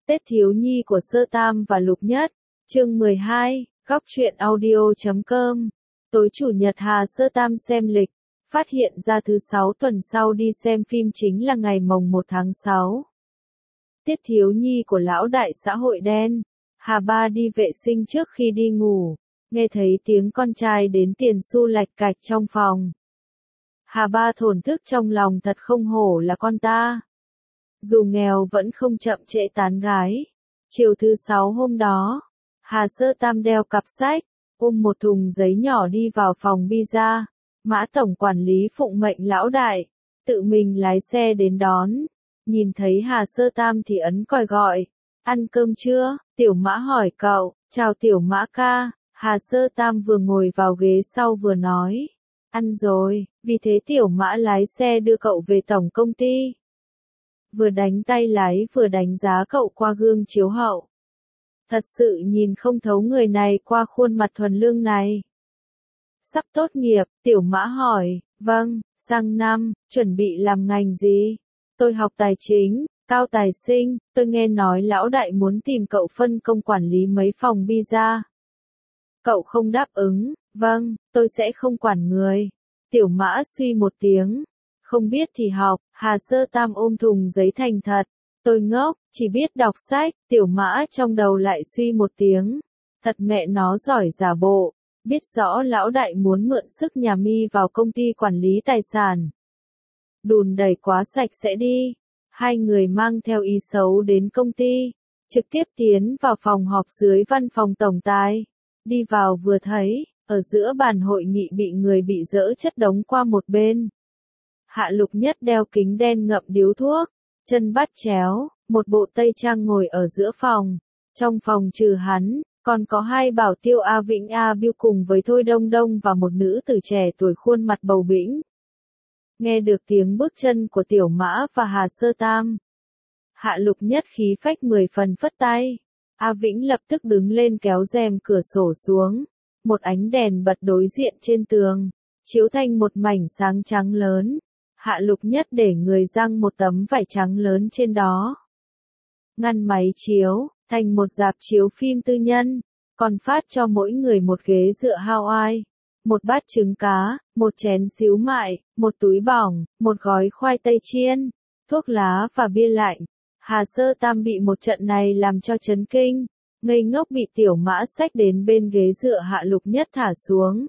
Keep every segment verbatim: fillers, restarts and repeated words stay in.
Tết thiếu nhi của Sơ Tam và Lục Nhất, chương mười hai, góc truyện audio chấm com. Tối chủ nhật Hà Sơ Tam xem lịch, phát hiện ra thứ sáu tuần sau đi xem phim chính là ngày mồng một tháng sáu. Tiết thiếu nhi của lão đại xã hội đen. Hà Ba đi vệ sinh trước khi đi ngủ, nghe thấy tiếng con trai đến tiền xu lạch cạch trong phòng. Hà Ba thổn thức trong lòng, thật không hổ là con ta. Dù nghèo vẫn không chậm trễ tán gái. Chiều thứ sáu hôm đó, Hà Sơ Tam đeo cặp sách, ôm một thùng giấy nhỏ đi vào phòng pizza. Mã tổng quản lý phụng mệnh lão đại, tự mình lái xe đến đón. Nhìn thấy Hà Sơ Tam thì ấn còi gọi. Ăn cơm chưa? Tiểu Mã hỏi cậu. Chào Tiểu Mã ca. Hà Sơ Tam vừa ngồi vào ghế sau vừa nói. Ăn rồi, vì thế Tiểu Mã lái xe đưa cậu về tổng công ty. Vừa đánh tay lái vừa đánh giá cậu qua gương chiếu hậu. Thật sự nhìn không thấu người này qua khuôn mặt thuần lương này. Sắp tốt nghiệp, Tiểu Mã hỏi. Vâng, sang năm, chuẩn bị làm ngành gì? Tôi học tài chính, cao tài sinh, tôi nghe nói lão đại muốn tìm cậu phân công quản lý mấy phòng pizza. Cậu không đáp ứng. Vâng, tôi sẽ không quản người. Tiểu Mã suy một tiếng. Không biết thì học. Hà Sơ Tam ôm thùng giấy thành thật. Tôi ngốc, chỉ biết đọc sách. Tiểu Mã trong đầu lại suy một tiếng. Thật mẹ nó giỏi giả bộ. Biết rõ lão đại muốn mượn sức nhà mi vào công ty quản lý tài sản. Đùn đẩy quá sạch sẽ đi. Hai người mang theo ý xấu đến công ty. Trực tiếp tiến vào phòng họp dưới văn phòng tổng tài. Đi vào vừa thấy, ở giữa bàn hội nghị bị người bị dỡ chất đống qua một bên. Hạ Lục Nhất đeo kính đen ngậm điếu thuốc, chân bắt chéo, một bộ tây trang ngồi ở giữa phòng. Trong phòng trừ hắn, còn có hai bảo tiêu A Vĩnh A Biêu cùng với Thôi Đông Đông và một nữ tử trẻ tuổi khuôn mặt bầu bĩnh. Nghe được tiếng bước chân của Tiểu Mã và Hà Sơ Tam, Hạ Lục Nhất khí phách mười phần phất tay. A Vĩnh lập tức đứng lên kéo rèm cửa sổ xuống. Một ánh đèn bật đối diện trên tường, chiếu thành một mảnh sáng trắng lớn. Hạ Lục Nhất để người giăng một tấm vải trắng lớn trên đó. Ngăn máy chiếu, thành một rạp chiếu phim tư nhân, còn phát cho mỗi người một ghế dựa Hawaii, một bát trứng cá, một chén xíu mại, một túi bỏng, một gói khoai tây chiên, thuốc lá và bia lạnh. Hà Sơ Tam bị một trận này làm cho chấn kinh, ngây ngốc bị Tiểu Mã xách đến bên ghế dựa Hạ Lục Nhất thả xuống.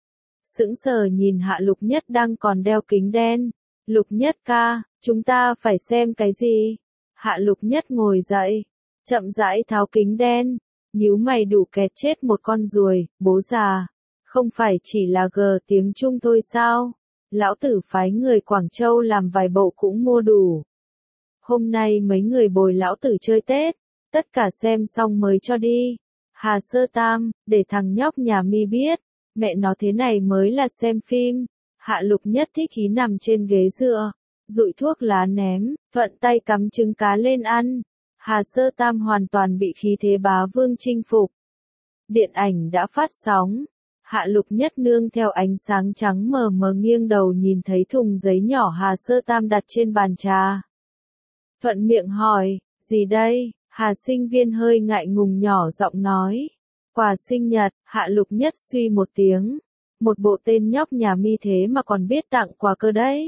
Sững sờ nhìn Hạ Lục Nhất đang còn đeo kính đen. Lục Nhất ca, chúng ta phải xem cái gì? Hạ Lục Nhất ngồi dậy, chậm rãi tháo kính đen, nhíu mày đủ kẹt chết một con ruồi, bố già. Không phải chỉ là gờ tiếng Trung thôi sao? Lão tử phái người Quảng Châu làm vài bộ cũng mua đủ. Hôm nay mấy người bồi lão tử chơi Tết, tất cả xem xong mới cho đi. Hà Sơ Tam, để thằng nhóc nhà mi biết, mẹ nó thế này mới là xem phim. Hạ Lục Nhất thích ý nằm trên ghế dựa, dụi thuốc lá ném, thuận tay cắm trứng cá lên ăn. Hà Sơ Tam hoàn toàn bị khí thế bá vương chinh phục. Điện ảnh đã phát sóng. Hạ Lục Nhất nương theo ánh sáng trắng mờ mờ nghiêng đầu nhìn thấy thùng giấy nhỏ Hà Sơ Tam đặt trên bàn trà. Thuận miệng hỏi, gì đây? Hà sinh viên hơi ngại ngùng nhỏ giọng nói. Quà sinh nhật. Hạ Lục Nhất suy một tiếng. Một bộ tên nhóc nhà mi thế mà còn biết tặng quà cơ đấy.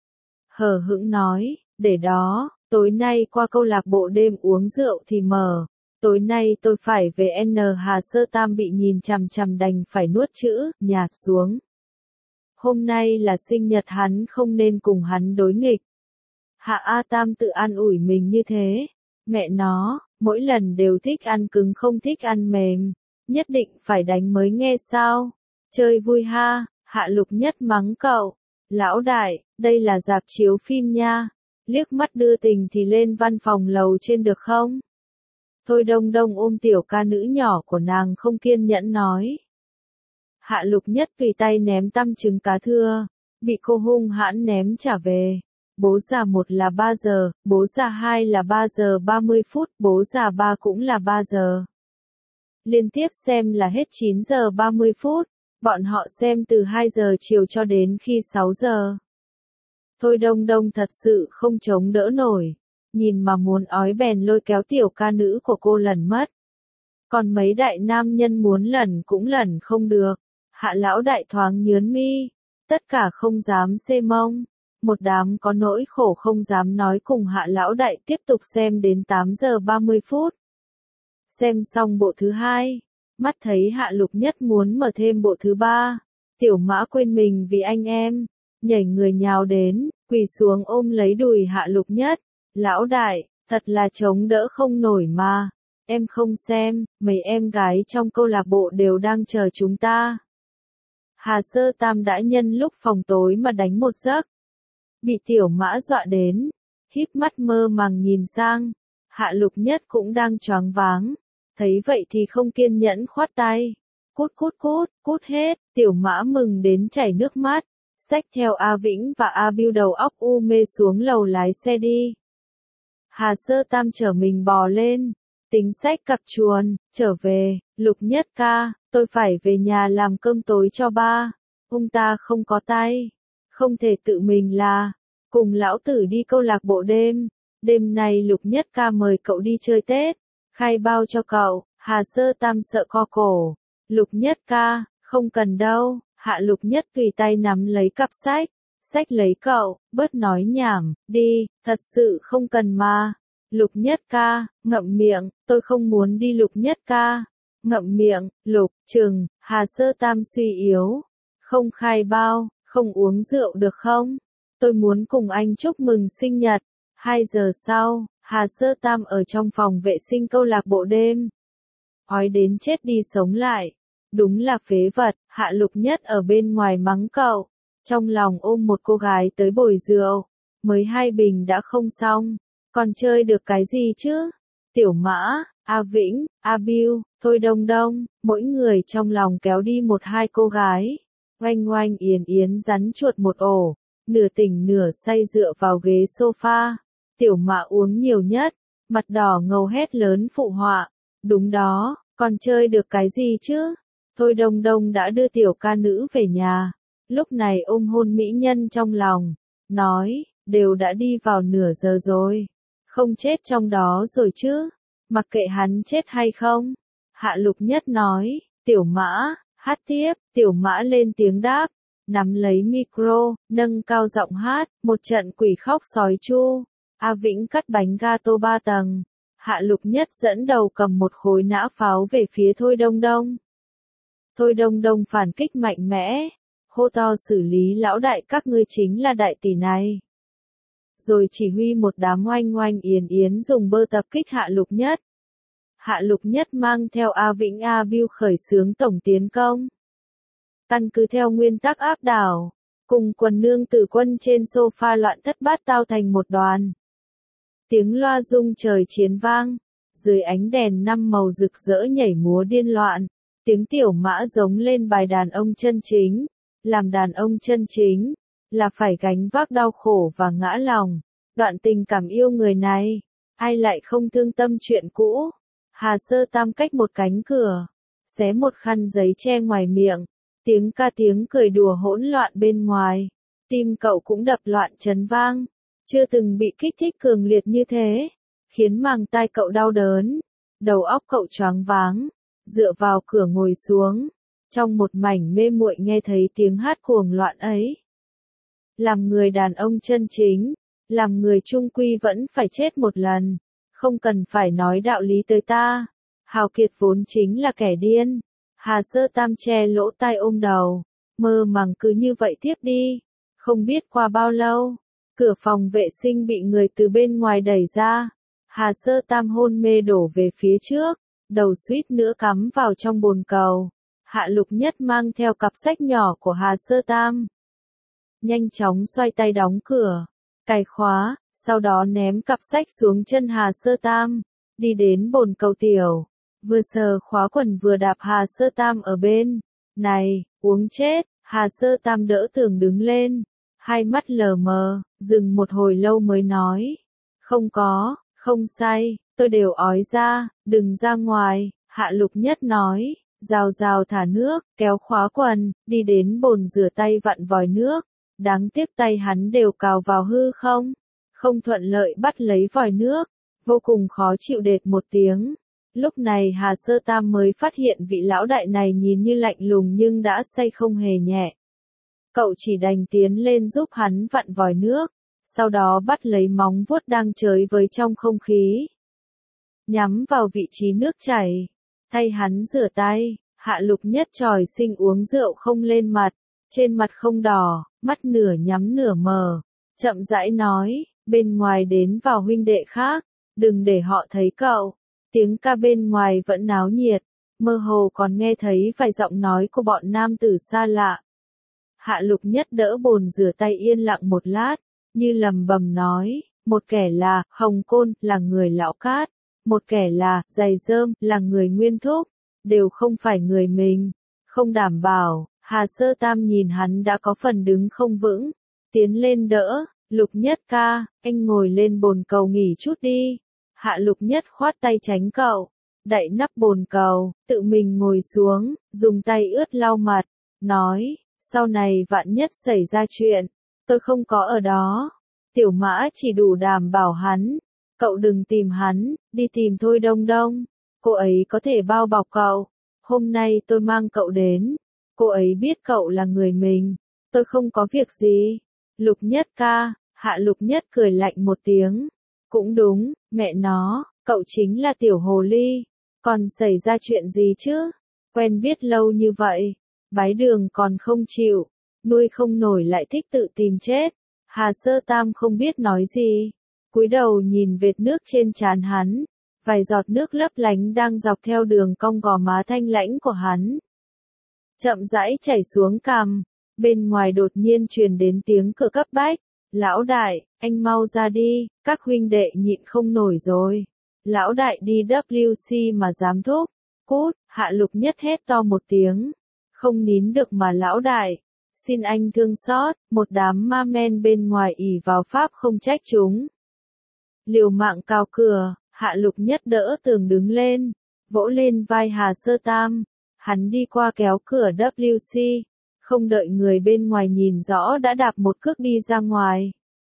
Hờ hững nói, để đó, tối nay qua câu lạc bộ đêm uống rượu thì mở. Tối nay tôi phải về N. Hà Sơ Tam bị nhìn chằm chằm đành phải nuốt chữ, nhạt xuống. Hôm nay là sinh nhật hắn, không nên cùng hắn đối nghịch. Hạ A Tam tự an ủi mình như thế. Mẹ nó, mỗi lần đều thích ăn cứng không thích ăn mềm. Nhất định phải đánh mới nghe sao. Chơi vui ha. Hạ Lục Nhất mắng cậu. Lão đại, đây là rạp chiếu phim nha. Liếc mắt đưa tình thì lên văn phòng lầu trên được không? Thôi Đông Đông ôm tiểu ca nữ nhỏ của nàng không kiên nhẫn nói. Hạ Lục Nhất tùy tay ném tăm trứng cá thưa. Bị cô hung hãn ném trả về. Bố già một là ba giờ, bố già hai là ba giờ ba mươi phút, bố già ba cũng là ba giờ. Liên tiếp xem là hết chín giờ ba mươi phút, bọn họ xem từ hai giờ chiều cho đến khi sáu giờ. Thôi Đông Đông thật sự không chống đỡ nổi. nhìn mà muốn ói bèn lôi kéo tiểu ca nữ của cô lần mất. Còn mấy đại nam nhân muốn lần cũng lần không được. Hạ lão đại thoáng nhớn mi, tất cả không dám xê mông. Một đám có nỗi khổ không dám nói cùng hạ lão đại tiếp tục xem đến tám giờ ba mươi phút. Xem xong bộ thứ hai, mắt thấy Hạ Lục Nhất muốn mở thêm bộ thứ ba. Tiểu Mã quên mình vì anh em, nhảy người nhào đến, quỳ xuống ôm lấy đùi Hạ Lục Nhất. Lão đại, thật là chống đỡ không nổi mà. Em không xem, mấy em gái trong câu lạc bộ đều đang chờ chúng ta. Hà Sơ Tam đã nhân lúc phòng tối mà đánh một giấc. Bị Tiểu Mã dọa đến, híp mắt mơ màng nhìn sang. Hạ Lục Nhất cũng đang choáng váng. Thấy vậy thì không kiên nhẫn khoát tay. Cút cút cút, cút hết. Tiểu Mã mừng đến chảy nước mắt. Xách theo A Vĩnh và A Biêu đầu óc u mê xuống lầu lái xe đi. Hà Sơ Tam chở mình bò lên. Tính xách cặp chuồn, trở về. Lục Nhất ca, tôi phải về nhà làm cơm tối cho ba. Ông ta không có tay. Không thể tự mình là. Cùng lão tử đi câu lạc bộ đêm. Đêm nay Lục Nhất ca mời cậu đi chơi Tết. Khai bao cho cậu. Hà Sơ Tam sợ co cổ. Lục Nhất ca, không cần đâu. Hạ Lục Nhất tùy tay nắm lấy cặp sách. Sách lấy cậu, bớt nói nhảm, đi, thật sự không cần mà. Lục Nhất ca, ngậm miệng, tôi không muốn đi Lục Nhất ca. Ngậm miệng, Lục, Trừng, Hà Sơ Tam suy yếu. Không khai bao, không uống rượu được không? Tôi muốn cùng anh chúc mừng sinh nhật. Hai giờ sau, Hà Sơ Tam ở trong phòng vệ sinh câu lạc bộ đêm. Ói đến chết đi sống lại. Đúng là phế vật, Hạ Lục Nhất ở bên ngoài mắng cậu. Trong lòng ôm một cô gái tới bồi rượu. Mới hai bình đã không xong. Còn chơi được cái gì chứ? Tiểu Mã, A Vĩnh, A Biêu, Thôi Đông Đông, mỗi người trong lòng kéo đi một hai cô gái. Oanh oanh yến yến rắn chuột một ổ. Nửa tỉnh nửa say dựa vào ghế sofa. Tiểu Mã uống nhiều nhất. Mặt đỏ ngầu hét lớn phụ họa. Đúng đó, còn chơi được cái gì chứ? Thôi Đông Đông đã đưa tiểu ca nữ về nhà. Lúc này ôm hôn mỹ nhân trong lòng. Nói, đều đã đi vào nửa giờ rồi. Không chết trong đó rồi chứ. Mặc kệ hắn chết hay không. Hạ Lục Nhất nói, Tiểu Mã, hát tiếp. Tiểu Mã lên tiếng đáp. Nắm lấy micro, nâng cao giọng hát. Một trận quỷ khóc sói chu. A Vĩnh cắt bánh gato ba tầng. Hạ Lục Nhất dẫn đầu cầm một khối nã pháo về phía Thôi Đông Đông. Thôi Đông Đông phản kích mạnh mẽ. Hô to xử lý lão đại các ngươi chính là đại tỷ này. Rồi chỉ huy một đám oanh oanh yến yến dùng bơ tập kích Hạ Lục Nhất. Hạ Lục Nhất mang theo A Vĩnh A Biêu khởi xướng tổng tiến công. Căn cứ theo nguyên tắc áp đảo. Cùng quần nương tử quân trên sofa loạn thất bát tao thành một đoàn. Tiếng loa rung trời chiến vang. Dưới ánh đèn năm màu rực rỡ nhảy múa điên loạn. Tiếng Tiểu Mã giống lên bài đàn ông chân chính. Làm đàn ông chân chính, là phải gánh vác đau khổ và ngã lòng. Đoạn tình cảm yêu người này, ai lại không thương tâm chuyện cũ. Hà Sơ Tam cách một cánh cửa, xé một khăn giấy che ngoài miệng. Tiếng ca tiếng cười đùa hỗn loạn bên ngoài. Tim cậu cũng đập loạn chấn vang. Chưa từng bị kích thích cường liệt như thế. Khiến màng tai cậu đau đớn. Đầu óc cậu choáng váng. Dựa vào cửa ngồi xuống. Trong một mảnh mê muội nghe thấy tiếng hát cuồng loạn ấy. Làm người đàn ông chân chính. Làm người trung quy vẫn phải chết một lần. Không cần phải nói đạo lý tới ta. Hào Kiệt vốn chính là kẻ điên. Hà Sơ Tam che lỗ tai ôm đầu. Mơ màng cứ như vậy tiếp đi. Không biết qua bao lâu. Cửa phòng vệ sinh bị người từ bên ngoài đẩy ra. Hà Sơ Tam hôn mê đổ về phía trước. Đầu suýt nữa cắm vào trong bồn cầu. Hạ Lục Nhất mang theo cặp sách nhỏ của Hà Sơ Tam. Nhanh chóng xoay tay đóng cửa. Cài khóa. Sau đó ném cặp sách xuống chân Hà Sơ Tam. Đi đến bồn cầu tiểu. Vừa sờ khóa quần vừa đạp Hà Sơ Tam ở bên. Này, uống chết. Hà Sơ Tam đỡ tường đứng lên. Hai mắt lờ mờ, dừng một hồi lâu mới nói. Không có, không say, tôi đều ói ra, đừng ra ngoài. Hạ Lục Nhất nói. Rào rào thả nước, kéo khóa quần, đi đến bồn rửa tay vặn vòi nước. Đáng tiếc tay hắn đều cào vào hư không. không thuận lợi bắt lấy vòi nước, vô cùng khó chịu đệt một tiếng. Lúc này Hà Sơ Tam mới phát hiện vị lão đại này nhìn như lạnh lùng nhưng đã say không hề nhẹ. Cậu chỉ đành tiến lên giúp hắn vặn vòi nước, sau đó bắt lấy móng vuốt đang chới với trong không khí. Nhắm vào vị trí nước chảy, thay hắn rửa tay. Hạ Lục Nhất tròi sinh uống rượu không lên mặt, trên mặt không đỏ, mắt nửa nhắm nửa mờ, chậm rãi nói, bên ngoài đến vào huynh đệ khác, đừng để họ thấy cậu. Tiếng ca bên ngoài vẫn náo nhiệt, mơ hồ còn nghe thấy vài giọng nói của bọn nam tử xa lạ. Hạ Lục Nhất đỡ bồn rửa tay yên lặng một lát, như lầm bầm nói, một kẻ là Hồng Côn, là người Lão Cát, một kẻ là Giày Rơm, là người Nguyên Thúc, đều không phải người mình, không đảm bảo. Hà Sơ Tam nhìn hắn đã có phần đứng không vững, tiến lên đỡ, Lục Nhất ca, anh ngồi lên bồn cầu nghỉ chút đi. Hạ Lục Nhất khoát tay tránh cậu, đậy nắp bồn cầu, tự mình ngồi xuống, dùng tay ướt lau mặt, nói, sau này vạn nhất xảy ra chuyện, tôi không có ở đó. Tiểu Mã chỉ đủ đảm bảo hắn, cậu đừng tìm hắn, đi tìm Thôi Đông Đông, cô ấy có thể bao bọc cậu. Hôm nay tôi mang cậu đến, cô ấy biết cậu là người mình, tôi không có việc gì. Lục Nhất ca, Hạ Lục Nhất cười lạnh một tiếng, cũng đúng, mẹ nó, cậu chính là tiểu hồ ly, còn xảy ra chuyện gì chứ, quen biết lâu như vậy, bái đường còn không chịu, nuôi không nổi lại thích tự tìm chết. Hà Sơ Tam không biết nói gì, cúi đầu nhìn vệt nước trên trán hắn, vài giọt nước lấp lánh đang dọc theo đường cong gò má thanh lãnh của hắn. Chậm rãi chảy xuống cằm, bên ngoài đột nhiên truyền đến tiếng cửa cấp bách, lão đại, anh mau ra đi, các huynh đệ nhịn không nổi rồi. Lão đại đi W C mà dám thúc, cút, Hạ Lục Nhất hét to một tiếng, không nín được mà lão đại, xin anh thương xót, một đám ma men bên ngoài ỷ vào pháp không trách chúng. Liều mạng cào cửa, Hạ Lục Nhất đỡ tường đứng lên, vỗ lên vai Hà Sơ Tam, hắn đi qua kéo cửa W C, không đợi người bên ngoài nhìn rõ đã đạp một cước đi ra ngoài.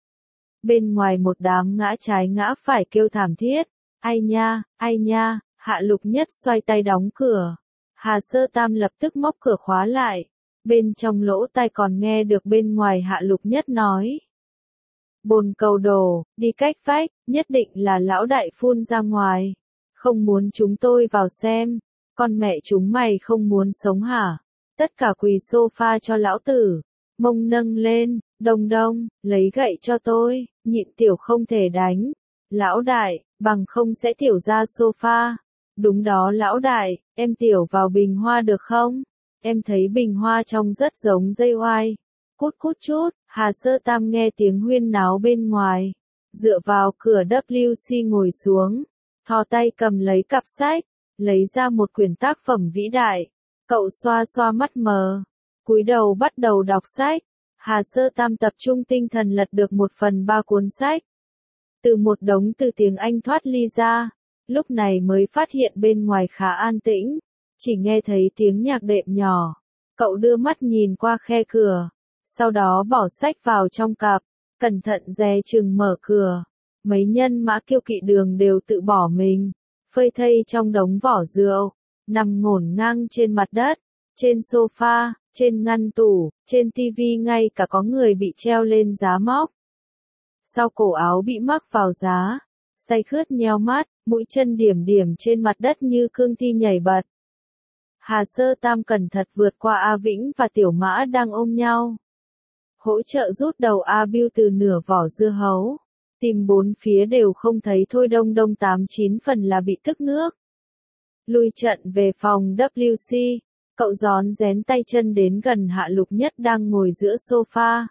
Bên ngoài một đám ngã trái ngã phải kêu thảm thiết, ai nha, ai nha, Hạ Lục Nhất xoay tay đóng cửa. Hà Sơ Tam lập tức móc cửa khóa lại, bên trong lỗ tai còn nghe được bên ngoài Hạ Lục Nhất nói. Bồn cầu đổ, đi cách vách, nhất định là lão đại phun ra ngoài. Không muốn chúng tôi vào xem, con mẹ chúng mày không muốn sống hả? Tất cả quỳ sofa cho lão tử, mông nâng lên, Đông Đông, lấy gậy cho tôi, nhịn tiểu không thể đánh. Lão đại, bằng không sẽ tiểu ra sofa. Đúng đó lão đại, em tiểu vào bình hoa được không? Em thấy bình hoa trông rất giống dây oai. Cút cút chút, Hà Sơ Tam nghe tiếng huyên náo bên ngoài, dựa vào cửa W C ngồi xuống, thò tay cầm lấy cặp sách, lấy ra một quyển tác phẩm vĩ đại. Cậu xoa xoa mắt mờ, cúi đầu bắt đầu đọc sách. Hà Sơ Tam tập trung tinh thần lật được một phần ba cuốn sách. Từ một đống từ tiếng Anh thoát ly ra, lúc này mới phát hiện bên ngoài khá an tĩnh, chỉ nghe thấy tiếng nhạc đệm nhỏ. Cậu đưa mắt nhìn qua khe cửa, sau đó bỏ sách vào trong cặp, cẩn thận dè chừng mở cửa. Mấy nhân mã kiêu kỵ đường đều tự bỏ mình, phơi thây trong đống vỏ rượu, nằm ngổn ngang trên mặt đất, trên sofa, trên ngăn tủ, trên tivi, ngay cả có người bị treo lên giá móc. Sau cổ áo bị mắc vào giá, say khướt nheo mắt, mũi chân điểm điểm trên mặt đất như cương thi nhảy bật. Hà Sơ Tam cẩn thận vượt qua A Vĩnh và Tiểu Mã đang ôm nhau, hỗ trợ rút đầu A Bưu từ nửa vỏ dưa hấu, tìm bốn phía đều không thấy Thôi Đông Đông, tám chín phần là bị tức nước. Lui trận về phòng W C, cậu rón rén tay chân đến gần Hạ Lục Nhất đang ngồi giữa sofa.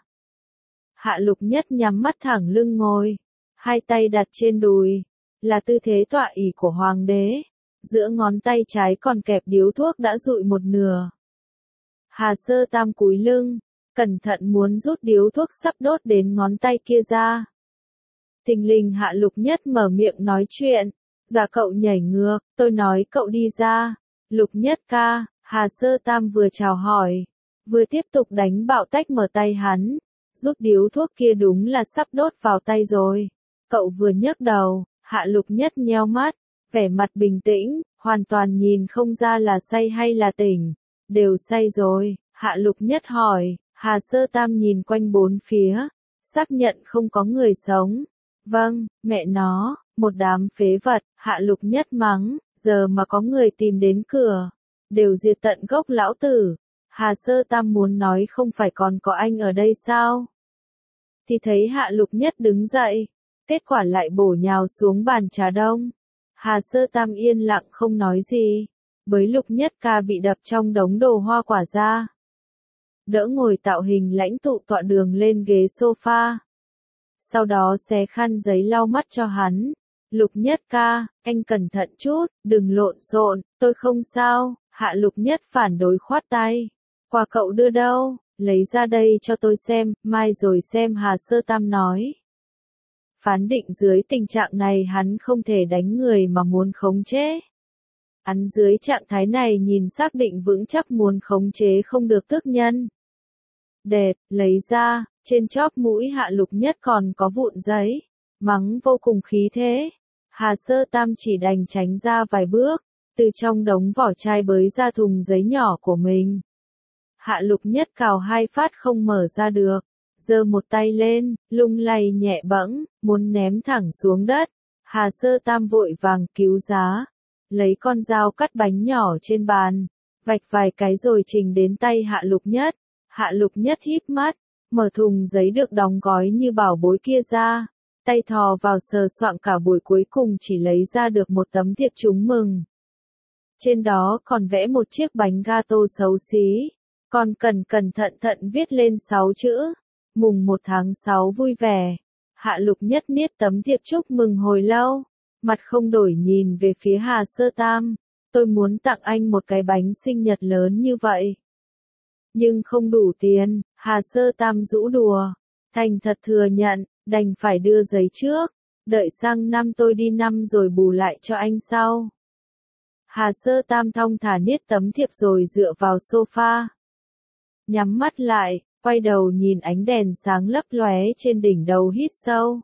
Hạ Lục Nhất nhắm mắt thẳng lưng ngồi, hai tay đặt trên đùi, là tư thế tọa ỷ của hoàng đế, giữa ngón tay trái còn kẹp điếu thuốc đã dụi một nửa. Hà Sơ Tam cúi lưng, cẩn thận muốn rút điếu thuốc sắp đốt đến ngón tay kia ra. Thình lình Hạ Lục Nhất mở miệng nói chuyện, dạ cậu nhảy ngược, tôi nói cậu đi ra. Lục Nhất ca, Hà Sơ Tam vừa chào hỏi, vừa tiếp tục đánh bạo tách mở tay hắn, rút điếu thuốc kia đúng là sắp đốt vào tay rồi. Cậu vừa nhấc đầu, Hạ Lục Nhất nheo mắt, vẻ mặt bình tĩnh, hoàn toàn nhìn không ra là say hay là tỉnh. Đều say rồi, Hạ Lục Nhất hỏi, Hà Sơ Tam nhìn quanh bốn phía, xác nhận không có người sống. Vâng, mẹ nó, một đám phế vật, Hạ Lục Nhất mắng, giờ mà có người tìm đến cửa, đều diệt tận gốc lão tử. Hà Sơ Tam muốn nói không phải còn có anh ở đây sao? Thì thấy Hạ Lục Nhất đứng dậy, kết quả lại bổ nhào xuống bàn trà đông. Hà Sơ Tam yên lặng không nói gì, bới Lục Nhất ca bị đập trong đống đồ hoa quả ra. Đỡ ngồi tạo hình lãnh tụ tọa đường lên ghế sofa. Sau đó xé khăn giấy lau mắt cho hắn. Lục Nhất ca, anh cẩn thận chút, đừng lộn xộn, tôi không sao. Hạ Lục Nhất phản đối khoát tay. Quà cậu đưa đâu, lấy ra đây cho tôi xem, mai rồi xem. Hà Sơ Tam nói. Phán định dưới tình trạng này hắn không thể đánh người mà muốn khống chế. Hắn dưới trạng thái này nhìn xác định vững chắc muốn khống chế không được tước nhân. Đẹp, lấy ra, trên chóp mũi Hạ Lục Nhất còn có vụn giấy, mắng vô cùng khí thế. Hà Sơ Tam chỉ đành tránh ra vài bước, từ trong đống vỏ chai bới ra thùng giấy nhỏ của mình. Hạ Lục Nhất cào hai phát không mở ra được, giơ một tay lên, lung lay nhẹ bẫng, muốn ném thẳng xuống đất. Hà Sơ Tam vội vàng cứu giá, lấy con dao cắt bánh nhỏ trên bàn, vạch vài cái rồi trình đến tay Hạ Lục Nhất. Hạ Lục Nhất híp mắt, mở thùng giấy được đóng gói như bảo bối kia ra, tay thò vào sờ soạng cả buổi cuối cùng chỉ lấy ra được một tấm thiệp chúc mừng. Trên đó còn vẽ một chiếc bánh gato xấu xí, còn cẩn cẩn thận thận viết lên sáu chữ, mùng một tháng sáu vui vẻ. Hạ Lục Nhất niết tấm thiệp chúc mừng hồi lâu, mặt không đổi nhìn về phía Hà Sơ Tam, tôi muốn tặng anh một cái bánh sinh nhật lớn như vậy. Nhưng không đủ tiền, Hà Sơ Tam rũ đùa, thành thật thừa nhận, đành phải đưa giấy trước, đợi sang năm tôi đi năm rồi bù lại cho anh sau. Hà Sơ Tam thong thả niết tấm thiệp rồi dựa vào sofa. Nhắm mắt lại, quay đầu nhìn ánh đèn sáng lấp lóe trên đỉnh đầu hít sâu.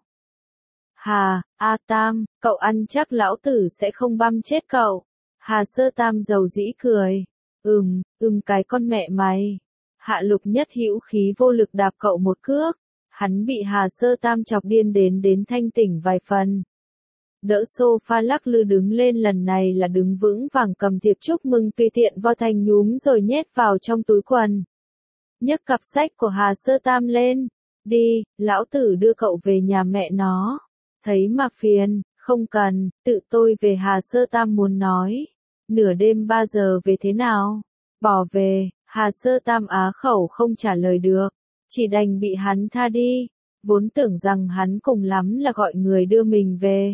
Hà, A Tam, cậu ăn chắc lão tử sẽ không băm chết cậu. Hà Sơ Tam dầu dĩ cười. Ừm, ừm cái con mẹ mày. Hạ Lục Nhất hữu khí vô lực đạp cậu một cước. Hắn bị Hà Sơ Tam chọc điên đến đến thanh tỉnh vài phần. Đỡ sofa lắc lư đứng lên, lần này là đứng vững vàng, cầm thiệp chúc mừng tùy tiện vo thành nhúm rồi nhét vào trong túi quần. Nhấc cặp sách của Hà Sơ Tam lên. Đi, lão tử đưa cậu về nhà mẹ nó. Thấy mà phiền, không cần, tự tôi về. Hà Sơ Tam muốn nói. Nửa đêm ba giờ về thế nào? Bỏ về. Hà Sơ Tam á khẩu không trả lời được, chỉ đành bị hắn tha đi, vốn tưởng rằng hắn cùng lắm là gọi người đưa mình về.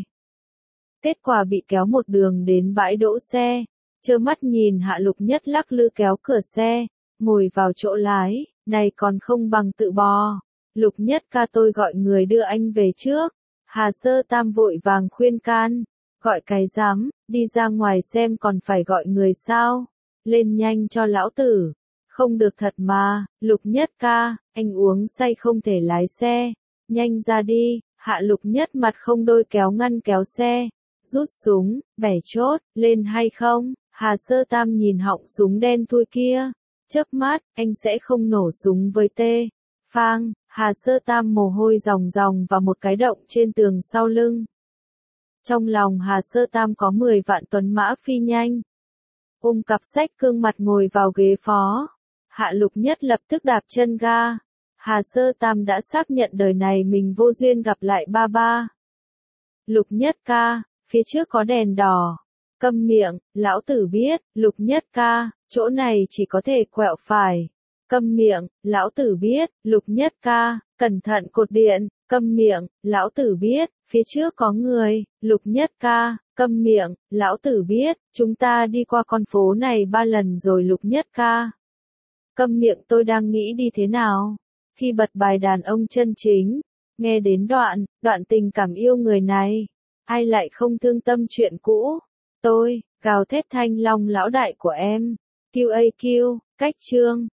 Kết quả bị kéo một đường đến bãi đỗ xe, trơ mắt nhìn Hạ Lục Nhất lắc lư kéo cửa xe, ngồi vào chỗ lái, này còn không bằng tự bò. Lục Nhất ca, tôi gọi người đưa anh về trước. Hà Sơ Tam vội vàng khuyên can, gọi cái dám, đi ra ngoài xem còn phải gọi người sao, lên nhanh cho lão tử. Không được thật mà, Lục Nhất ca, anh uống say không thể lái xe, nhanh ra đi. Hạ Lục Nhất mặt không đôi kéo ngăn kéo xe, rút súng, bẻ chốt, lên hay không? Hà Sơ Tam nhìn họng súng đen thui kia, chớp mắt, anh sẽ không nổ súng với tê. Phang, Hà Sơ Tam mồ hôi ròng ròng và một cái động trên tường sau lưng. Trong lòng Hà Sơ Tam có mười vạn tuấn mã phi nhanh. Ôm cặp sách cương mặt ngồi vào ghế phó. Hạ Lục Nhất lập tức đạp chân ga. Hà Sơ Tam đã xác nhận đời này mình vô duyên gặp lại ba ba. Lục Nhất ca, phía trước có đèn đỏ. Câm miệng, lão tử biết. Lục Nhất ca, chỗ này chỉ có thể quẹo phải. Câm miệng, lão tử biết. Lục Nhất ca, cẩn thận cột điện. Câm miệng, lão tử biết. Phía trước có người. Lục Nhất ca, câm miệng, lão tử biết. Chúng ta đi qua con phố này ba lần rồi. Lục Nhất ca, câm miệng, tôi đang nghĩ đi thế nào. Khi bật bài đàn ông chân chính, nghe đến đoạn, đoạn tình cảm yêu người này, ai lại không thương tâm chuyện cũ. Tôi, gào thét thanh long lão đại của em. quy a quy, cách chương.